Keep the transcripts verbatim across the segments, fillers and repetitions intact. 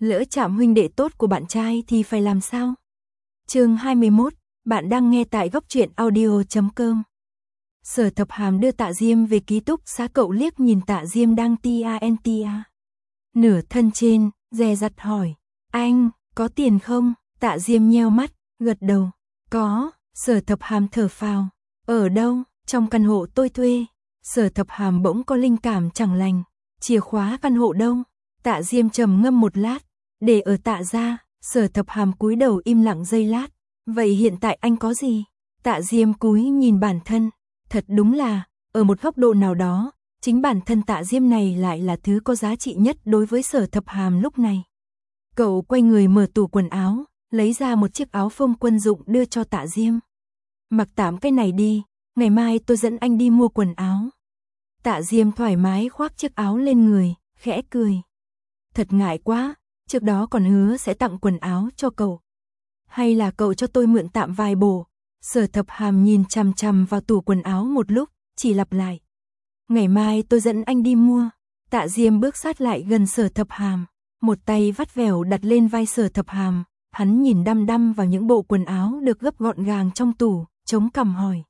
Lỡ chạm huynh đệ tốt của bạn trai thì phải làm sao? Chương hai mươi mốt, bạn đang nghe tại góc truyện audio chấm com. Sở Thập Hàm đưa Tạ Diêm về ký túc xá, cậu liếc nhìn Tạ Diêm đang tia nửa thân trên, dè dặt hỏi, anh, có tiền không? Tạ Diêm nheo mắt, gật đầu, có. Sở Thập Hàm thở phào, ở đâu? Trong căn hộ tôi thuê. Sở Thập Hàm bỗng có linh cảm chẳng lành, chìa khóa căn hộ đâu? Tạ Diêm trầm ngâm một lát, để ở Tạ gia. Sở Thập Hàm cúi đầu im lặng giây lát, vậy hiện tại anh có gì? Tạ Diêm cúi nhìn bản thân, thật đúng là, ở một góc độ nào đó, chính bản thân Tạ Diêm này lại là thứ có giá trị nhất đối với Sở Thập Hàm lúc này. Cậu quay người mở tủ quần áo, lấy ra một chiếc áo phông quân dụng đưa cho Tạ Diêm. Mặc tạm cái này đi, ngày mai tôi dẫn anh đi mua quần áo. Tạ Diêm thoải mái khoác chiếc áo lên người, khẽ cười. Thật ngại quá, trước đó còn hứa sẽ tặng quần áo cho cậu. Hay là cậu cho tôi mượn tạm vài bộ? Sở Thập Hàm nhìn chằm chằm vào tủ quần áo một lúc, chỉ lặp lại. Ngày mai tôi dẫn anh đi mua. Tạ Diêm bước sát lại gần Sở Thập Hàm, một tay vắt vẻo đặt lên vai Sở Thập Hàm, hắn nhìn đăm đăm vào những bộ quần áo được gấp gọn gàng trong tủ, chống cằm hỏi.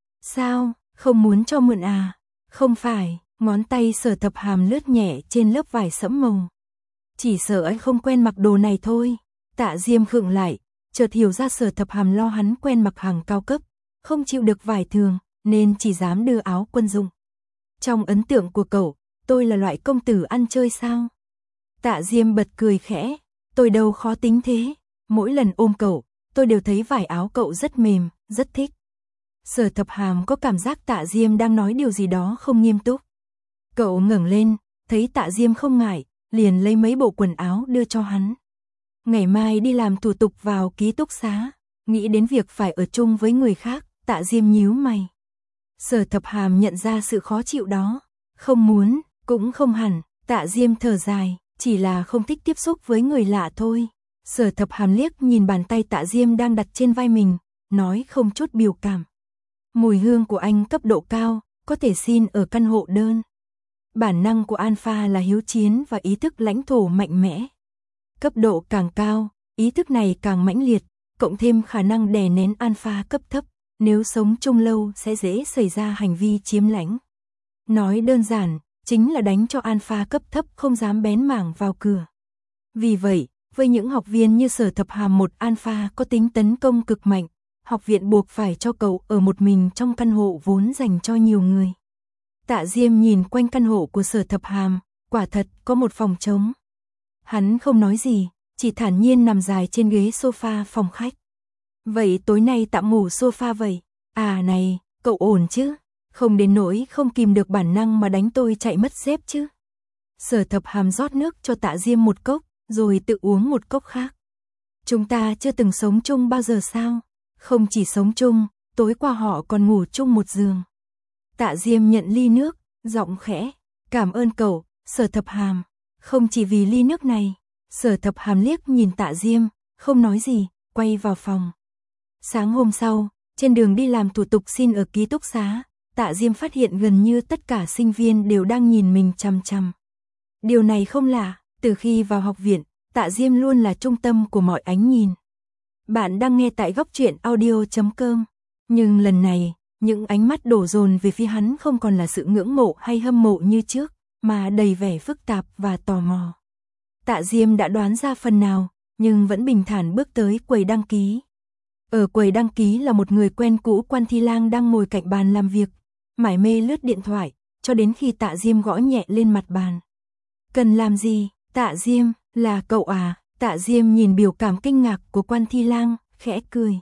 Sao, không muốn cho mượn à? Không phải, ngón tay Sở Thập Hàm lướt nhẹ trên lớp vải sẫm màu. Chỉ sợ anh không quen mặc đồ này thôi. Tạ Diêm khựng lại, chợt hiểu ra Sở Thập Hàm lo hắn quen mặc hàng cao cấp, không chịu được vải thường, nên chỉ dám đưa áo quân dụng. Trong ấn tượng của cậu, tôi là loại công tử ăn chơi sao? Tạ Diêm bật cười khẽ, tôi đâu khó tính thế, mỗi lần ôm cậu, tôi đều thấy vải áo cậu rất mềm, rất thích. Sở Thập Hàm có cảm giác Tạ Diêm đang nói điều gì đó không nghiêm túc. Cậu ngẩng lên, thấy Tạ Diêm không ngại, liền lấy mấy bộ quần áo đưa cho hắn. Ngày mai đi làm thủ tục vào ký túc xá, nghĩ đến việc phải ở chung với người khác, Tạ Diêm nhíu mày. Sở Thập Hàm nhận ra sự khó chịu đó, không muốn, cũng không hẳn, Tạ Diêm thở dài, chỉ là không thích tiếp xúc với người lạ thôi. Sở Thập Hàm liếc nhìn bàn tay Tạ Diêm đang đặt trên vai mình, nói không chút biểu cảm. Mùi hương của anh cấp độ cao, có thể xin ở căn hộ đơn. Bản năng của Alpha là hiếu chiến và ý thức lãnh thổ mạnh mẽ. Cấp độ càng cao, ý thức này càng mãnh liệt, cộng thêm khả năng đè nén Alpha cấp thấp, nếu sống chung lâu sẽ dễ xảy ra hành vi chiếm lãnh. Nói đơn giản, chính là đánh cho Alpha cấp thấp không dám bén mảng vào cửa. Vì vậy, với những học viên như Sở Thập Hàm, một Alpha có tính tấn công cực mạnh, học viện buộc phải cho cậu ở một mình trong căn hộ vốn dành cho nhiều người. Tạ Diêm nhìn quanh căn hộ của Sở Thập Hàm, quả thật có một phòng trống. Hắn không nói gì, chỉ thản nhiên nằm dài trên ghế sofa phòng khách. Vậy tối nay tạm ngủ sofa vậy? À này, cậu ổn chứ? Không đến nỗi không kìm được bản năng mà đánh tôi chạy mất dép chứ? Sở Thập Hàm rót nước cho Tạ Diêm một cốc, rồi tự uống một cốc khác. Chúng ta chưa từng sống chung bao giờ sao? Không chỉ sống chung, tối qua họ còn ngủ chung một giường. Tạ Diêm nhận ly nước, giọng khẽ, cảm ơn cậu, Sở Thập Hàm. Không chỉ vì ly nước này. Sở Thập Hàm liếc nhìn Tạ Diêm, không nói gì, quay vào phòng. Sáng hôm sau, trên đường đi làm thủ tục xin ở ký túc xá, Tạ Diêm phát hiện gần như tất cả sinh viên đều đang nhìn mình chằm chằm. Điều này không lạ, từ khi vào học viện, Tạ Diêm luôn là trung tâm của mọi ánh nhìn. Bạn đang nghe tại góc truyện audio chấm com, nhưng lần này, những ánh mắt đổ dồn về phía hắn không còn là sự ngưỡng mộ hay hâm mộ như trước, mà đầy vẻ phức tạp và tò mò. Tạ Diêm đã đoán ra phần nào, nhưng vẫn bình thản bước tới quầy đăng ký. Ở quầy đăng ký là một người quen cũ, Quan Thi Lang đang ngồi cạnh bàn làm việc, mải mê lướt điện thoại, cho đến khi Tạ Diêm gõ nhẹ lên mặt bàn. Cần làm gì? Tạ Diêm, là cậu à? Tạ Diêm nhìn biểu cảm kinh ngạc của Quan Thi Lang, khẽ cười.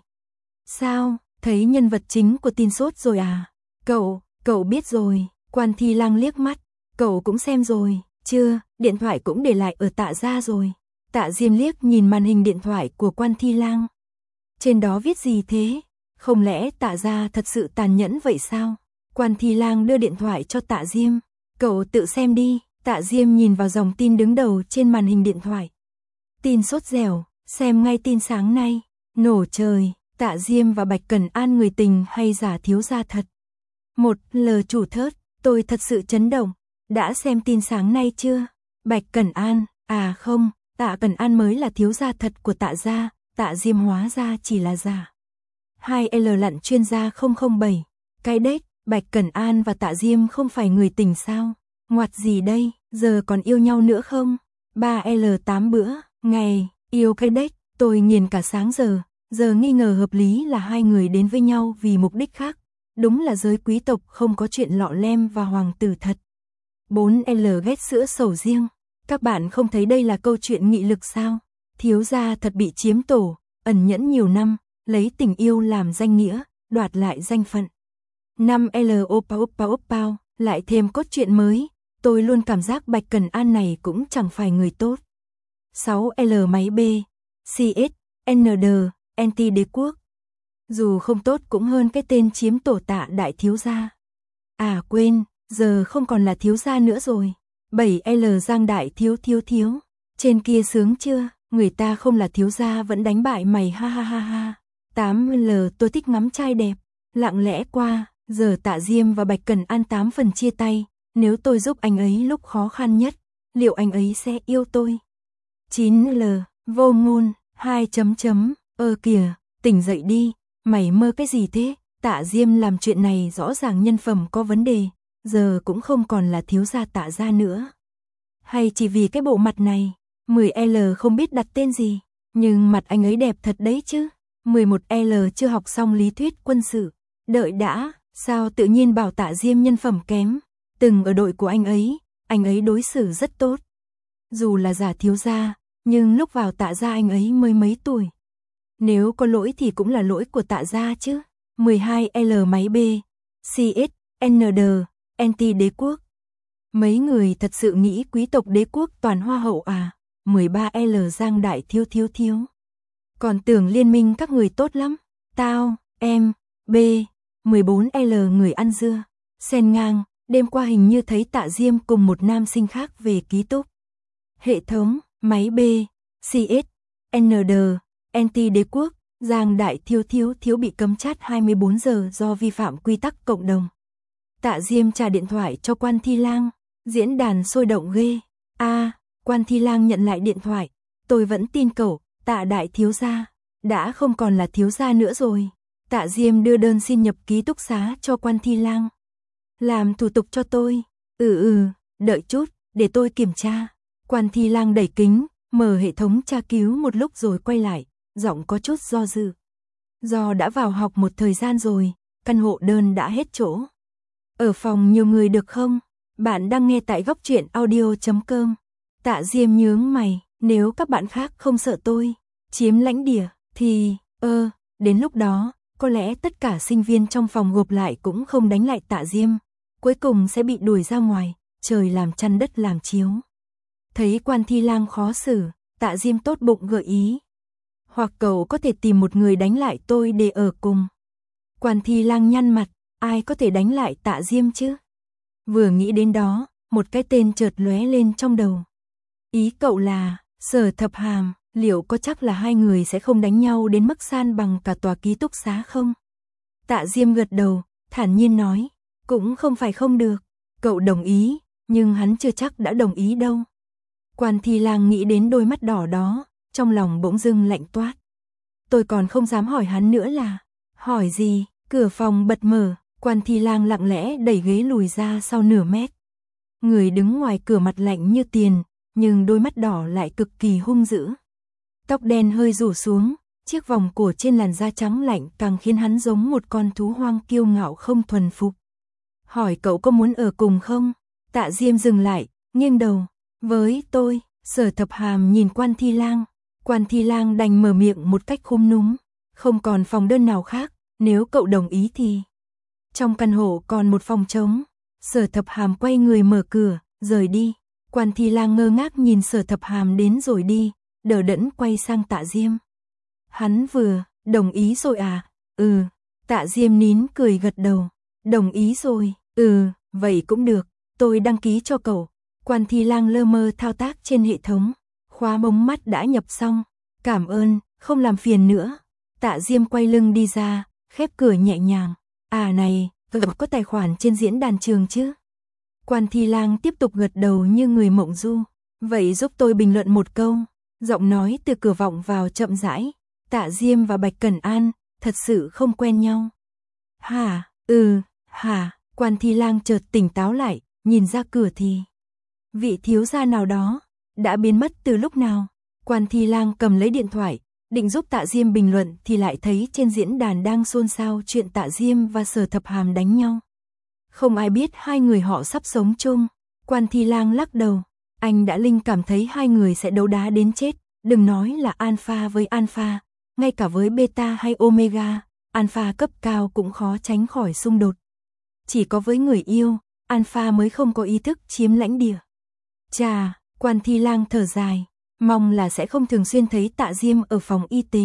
Sao, thấy nhân vật chính của tin sốt rồi à? Cậu, cậu biết rồi. Quan Thi Lang liếc mắt. Cậu cũng xem rồi, chưa, điện thoại cũng để lại ở Tạ gia rồi. Tạ Diêm liếc nhìn màn hình điện thoại của Quan Thi Lang. Trên đó viết gì thế? Không lẽ Tạ gia thật sự tàn nhẫn vậy sao? Quan Thi Lang đưa điện thoại cho Tạ Diêm. Cậu tự xem đi. Tạ Diêm nhìn vào dòng tin đứng đầu trên màn hình điện thoại. Tin sốt dẻo, xem ngay tin sáng nay. Nổ trời, Tạ Diêm và Bạch Cẩn An người tình hay giả thiếu gia thật? Một lờ chủ thớt, tôi thật sự chấn động. Đã xem tin sáng nay chưa? Bạch Cẩn An, à không, Tạ Cần An mới là thiếu gia thật của Tạ gia, Tạ Diêm hóa ra chỉ là giả. hai L lặn chuyên gia không không bảy. Cái đếch, Bạch Cần An và Tạ Diêm không phải người tình sao? Ngoặt gì đây, giờ còn yêu nhau nữa không? ba L tám bữa, ngày, yêu cái đếch, tôi nghiền cả sáng giờ, giờ nghi ngờ hợp lý là hai người đến với nhau vì mục đích khác. Đúng là giới quý tộc không có chuyện lọ lem và hoàng tử thật. bốn L ghét sữa sầu riêng. Các bạn không thấy đây là câu chuyện nghị lực sao? Thiếu gia thật bị chiếm tổ, ẩn nhẫn nhiều năm, lấy tình yêu làm danh nghĩa, đoạt lại danh phận. năm L opa opa opa, lại thêm cốt truyện mới, tôi luôn cảm giác Bạch Cần An này cũng chẳng phải người tốt. sáu L máy B, xê ét, en đê, anti đế quốc. Dù không tốt cũng hơn cái tên chiếm tổ Tạ đại thiếu gia. À quên, giờ không còn là thiếu gia nữa rồi. bảy L Giang đại thiếu thiếu thiếu. Trên kia sướng chưa, người ta không là thiếu gia vẫn đánh bại mày ha ha ha ha. tám L tôi thích ngắm trai đẹp. Lặng lẽ qua, giờ Tạ Diêm và Bạch Cần An tám phần chia tay. Nếu tôi giúp anh ấy lúc khó khăn nhất, liệu anh ấy sẽ yêu tôi? chín L vô ngôn, hai chấm chấm, ơ kìa, tỉnh dậy đi, mày mơ cái gì thế? Tạ Diêm làm chuyện này rõ ràng nhân phẩm có vấn đề, giờ cũng không còn là thiếu gia Tạ gia nữa. Hay chỉ vì cái bộ mặt này, mười L không biết đặt tên gì, nhưng mặt anh ấy đẹp thật đấy chứ. mười một L chưa học xong lý thuyết quân sự, đợi đã, sao tự nhiên bảo Tạ Diêm nhân phẩm kém, từng ở đội của anh ấy, anh ấy đối xử rất tốt. Dù là giả thiếu gia, nhưng lúc vào Tạ gia anh ấy mới mấy tuổi. Nếu có lỗi thì cũng là lỗi của Tạ gia chứ. mười hai L máy B, xê ét, en đê, anti đế quốc. Mấy người thật sự nghĩ quý tộc đế quốc toàn hoa hậu à? mười ba L Giang đại thiếu thiếu thiếu. Còn tưởng liên minh các người tốt lắm. Tao, em, B, mười bốn L người ăn dưa. Sen ngang, đêm qua hình như thấy Tạ Diêm cùng một nam sinh khác về ký túc. Hệ thống, máy B, xê ét, en đê, anti đế quốc, Giang đại thiếu thiếu thiếu bị cấm chat hai mươi bốn giờ do vi phạm quy tắc cộng đồng. Tạ Diêm trả điện thoại cho Quan Thi Lang, diễn đàn sôi động ghê. A, à, Quan Thi Lang nhận lại điện thoại, tôi vẫn tin cậu, Tạ đại thiếu gia, đã không còn là thiếu gia nữa rồi. Tạ Diêm đưa đơn xin nhập ký túc xá cho Quan Thi Lang. Làm thủ tục cho tôi. Ừ ừ, đợi chút, để tôi kiểm tra. Quan Thi Lang đẩy kính, mở hệ thống tra cứu một lúc rồi quay lại, giọng có chút do dự. Do đã vào học một thời gian rồi, căn hộ đơn đã hết chỗ. Ở phòng nhiều người được không? Bạn đang nghe tại góc truyện audio chấm com. Tạ Diêm nhướng mày, nếu các bạn khác không sợ tôi chiếm lãnh địa, thì, ơ, đến lúc đó, có lẽ tất cả sinh viên trong phòng gộp lại cũng không đánh lại Tạ Diêm. Cuối cùng sẽ bị đuổi ra ngoài, trời làm chăn đất làm chiếu. Thấy Quan Thi Lang khó xử, Tạ Diêm tốt bụng gợi ý. Hoặc cậu có thể tìm một người đánh lại tôi để ở cùng. Quan Thi Lang nhăn mặt, ai có thể đánh lại Tạ Diêm chứ? Vừa nghĩ đến đó, một cái tên chợt lóe lên trong đầu. Ý cậu là, Sở Thập Hàm, liệu có chắc là hai người sẽ không đánh nhau đến mức san bằng cả tòa ký túc xá không? Tạ Diêm gật đầu, thản nhiên nói, cũng không phải không được, cậu đồng ý, nhưng hắn chưa chắc đã đồng ý đâu. Quan Thi Lang nghĩ đến đôi mắt đỏ đó, trong lòng bỗng dưng lạnh toát. Tôi còn không dám hỏi hắn nữa là, hỏi gì? Cửa phòng bật mở, Quan Thi Lang lặng lẽ đẩy ghế lùi ra sau nửa mét. Người đứng ngoài cửa mặt lạnh như tiền, nhưng đôi mắt đỏ lại cực kỳ hung dữ. Tóc đen hơi rủ xuống, chiếc vòng cổ trên làn da trắng lạnh càng khiến hắn giống một con thú hoang kiêu ngạo không thuần phục. Hỏi cậu có muốn ở cùng không? Tạ Diêm dừng lại, nghiêng đầu. Với tôi, Sở Thập Hàm nhìn Quan Thi Lang. Quan Thi Lang đành mở miệng một cách khúm núm. Không còn phòng đơn nào khác, nếu cậu đồng ý thì. Trong căn hộ còn một phòng trống. Sở Thập Hàm quay người mở cửa, rời đi. Quan Thi Lang ngơ ngác nhìn Sở Thập Hàm đến rồi đi, đờ đẫn quay sang Tạ Diêm. Hắn vừa, đồng ý rồi à? Ừ. Tạ Diêm nín cười gật đầu. Đồng ý rồi, ừ, vậy cũng được, tôi đăng ký cho cậu. Quan Thi Lang lơ mơ thao tác trên hệ thống, khóa bóng mắt đã nhập xong. Cảm ơn, không làm phiền nữa. Tạ Diêm quay lưng đi ra, khép cửa nhẹ nhàng. À này, cậu có tài khoản trên diễn đàn trường chứ? Quan Thi Lang tiếp tục gật đầu như người mộng du. Vậy giúp tôi bình luận một câu. Giọng nói từ cửa vọng vào chậm rãi. Tạ Diêm và Bạch Cẩn An, thật sự không quen nhau. Hả, ừ, hả, Quan Thi Lang chợt tỉnh táo lại, nhìn ra cửa thì. Vị thiếu gia nào đó, đã biến mất từ lúc nào. Quan Thi Lang cầm lấy điện thoại, định giúp Tạ Diêm bình luận thì lại thấy trên diễn đàn đang xôn xao chuyện Tạ Diêm và Sở Thập Hàm đánh nhau. Không ai biết hai người họ sắp sống chung. Quan Thi Lang lắc đầu, anh đã linh cảm thấy hai người sẽ đấu đá đến chết, đừng nói là alpha với alpha, ngay cả với beta hay omega, alpha cấp cao cũng khó tránh khỏi xung đột. Chỉ có với người yêu, alpha mới không có ý thức chiếm lãnh địa. Chà, Quan Thi Lang thở dài, mong là sẽ không thường xuyên thấy Tạ Diêm ở phòng y tế.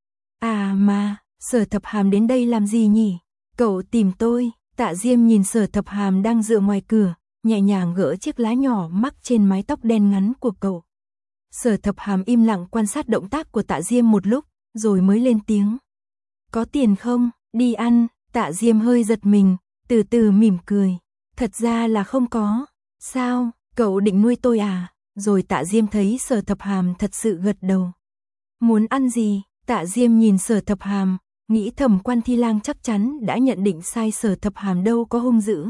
À mà, Sở Thập Hàm đến đây làm gì nhỉ? Cậu tìm tôi. Tạ Diêm nhìn Sở Thập Hàm đang dựa ngoài cửa, nhẹ nhàng gỡ chiếc lá nhỏ mắc trên mái tóc đen ngắn của cậu. Sở Thập Hàm im lặng quan sát động tác của Tạ Diêm một lúc, rồi mới lên tiếng. Có tiền không? Đi ăn. Tạ Diêm hơi giật mình, từ từ mỉm cười. Thật ra là không có. Sao? Cậu định nuôi tôi à? Rồi Tạ Diêm thấy Sở Thập Hàm thật sự gật đầu. Muốn ăn gì? Tạ Diêm nhìn Sở Thập Hàm, nghĩ thầm Quan Thi Lang chắc chắn đã nhận định sai, Sở Thập Hàm đâu có hung dữ.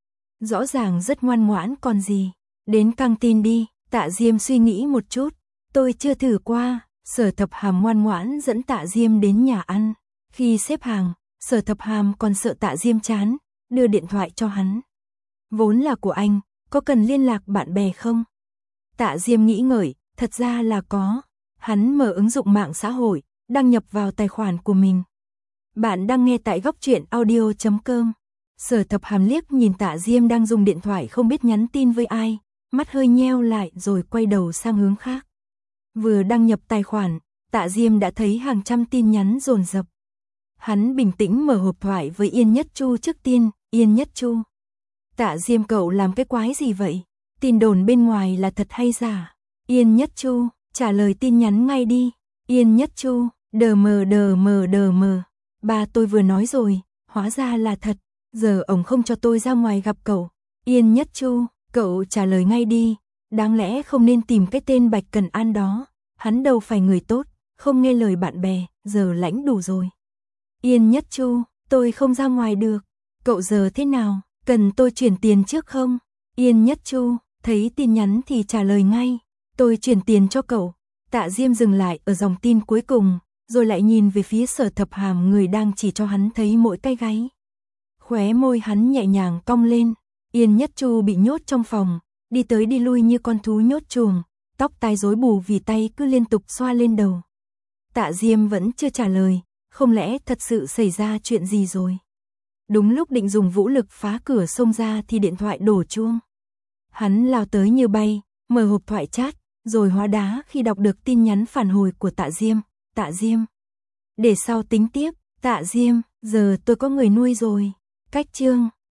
Rõ ràng rất ngoan ngoãn còn gì. Đến căng tin đi. Tạ Diêm suy nghĩ một chút. Tôi chưa thử qua. Sở Thập Hàm ngoan ngoãn dẫn Tạ Diêm đến nhà ăn. Khi xếp hàng, Sở Thập Hàm còn sợ Tạ Diêm chán, đưa điện thoại cho hắn. Vốn là của anh, có cần liên lạc bạn bè không? Tạ Diêm nghĩ ngợi, thật ra là có. Hắn mở ứng dụng mạng xã hội, đăng nhập vào tài khoản của mình. Bạn đang nghe tại góc truyện audio chấm com. Sở Thập Hàm liếc nhìn Tạ Diêm đang dùng điện thoại không biết nhắn tin với ai, mắt hơi nheo lại rồi quay đầu sang hướng khác. Vừa đăng nhập tài khoản, Tạ Diêm đã thấy hàng trăm tin nhắn dồn dập. Hắn bình tĩnh mở hộp thoại với Yên Nhất Chu trước tiên. Yên Nhất Chu. Tạ Diêm, cậu làm cái quái gì vậy? Tin đồn bên ngoài là thật hay giả? Yên Nhất Chu, trả lời tin nhắn ngay đi. Yên Nhất Chu, đờ mờ đờ mờ đờ mờ. Ba tôi vừa nói rồi, hóa ra là thật. Giờ ông không cho tôi ra ngoài gặp cậu. Yên Nhất Chu, cậu trả lời ngay đi. Đáng lẽ không nên tìm cái tên Bạch Cẩn An đó. Hắn đâu phải người tốt, không nghe lời bạn bè, giờ lãnh đủ rồi. Yên Nhất Chu, tôi không ra ngoài được. Cậu giờ thế nào, cần tôi chuyển tiền trước không? Yên Nhất Chu, thấy tin nhắn thì trả lời ngay. Tôi chuyển tiền cho cậu. Tạ Diêm dừng lại ở dòng tin cuối cùng, rồi lại nhìn về phía Sở Thập Hàm, người đang chỉ cho hắn thấy mỗi cái gáy. Khóe môi hắn nhẹ nhàng cong lên. Yên Nhất Chu bị nhốt trong phòng, đi tới đi lui như con thú nhốt chuồng, tóc tai rối bù vì tay cứ liên tục xoa lên đầu. Tạ Diêm vẫn chưa trả lời, không lẽ thật sự xảy ra chuyện gì rồi? Đúng lúc định dùng vũ lực phá cửa xông ra thì điện thoại đổ chuông. Hắn lao tới như bay, mở hộp thoại chat, rồi hóa đá khi đọc được tin nhắn phản hồi của Tạ Diêm. Tạ Diêm, để sau tính tiếp. Tạ Diêm, giờ tôi có người nuôi rồi. Cách chương